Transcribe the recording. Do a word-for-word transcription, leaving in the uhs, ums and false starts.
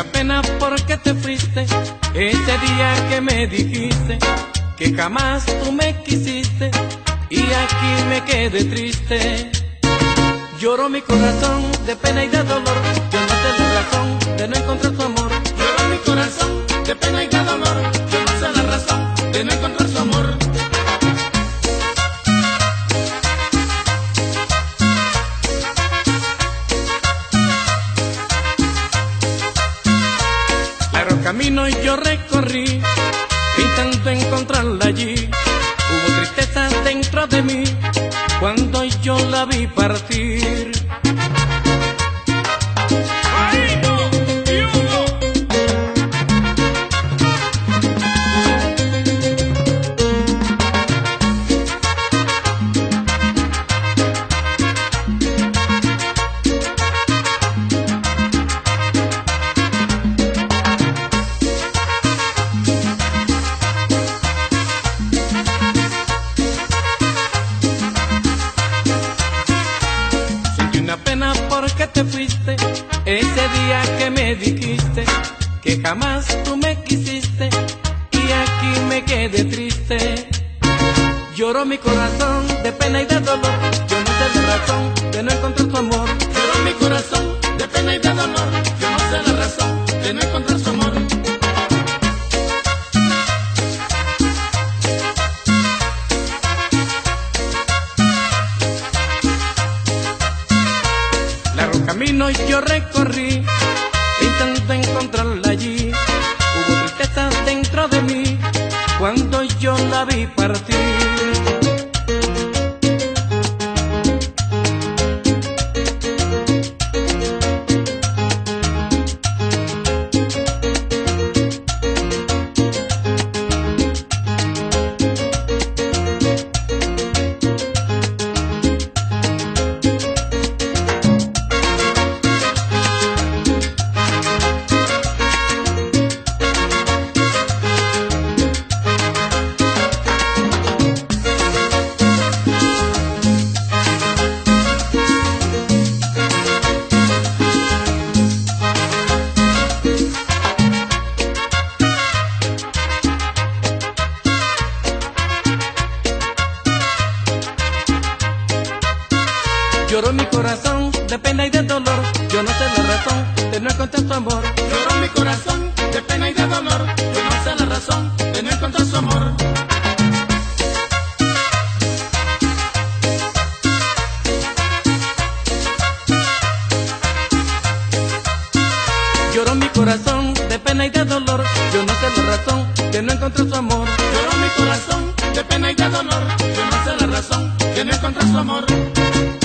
una pena porque te fuiste ese día que me dijiste que jamás tú me quisiste y aquí me quedé triste. Lloró mi corazón de pena y de dolor, yo no sé la razón de no encontrar su amor. Lloró mi corazón de pena y de dolor, yo no sé la razón de no encontrar su amor. Largo camino yo recorrí, intento encontrarla allí. Hubo tristeza dentro de mí cuando yo la vi partir. Pena porque te fuiste ese día que me dijiste que jamás tú me quisiste y aquí me quedé triste. Lloró mi corazón de pena y de dolor, yo no sé la razón de no encontrar tu amor. Lloró mi corazón de pena y de dolor, yo no sé la razón de no encontrar su amor. Camino yo recorrí, intento encontrarla allí. Hubo tristeza dentro de mí cuando yo la vi partir. Lloró mi corazón de pena y de dolor, yo no sé la razón de no encontrar tu amor. Lloró mi corazón de pena y de dolor, yo no sé la razón de no encontrar su amor. Lloró mi corazón de pena y de dolor, yo no sé la razón de no encontrar su amor. Lloró mi corazón de pena y de dolor, yo no sé la razón de no encontrar su amor.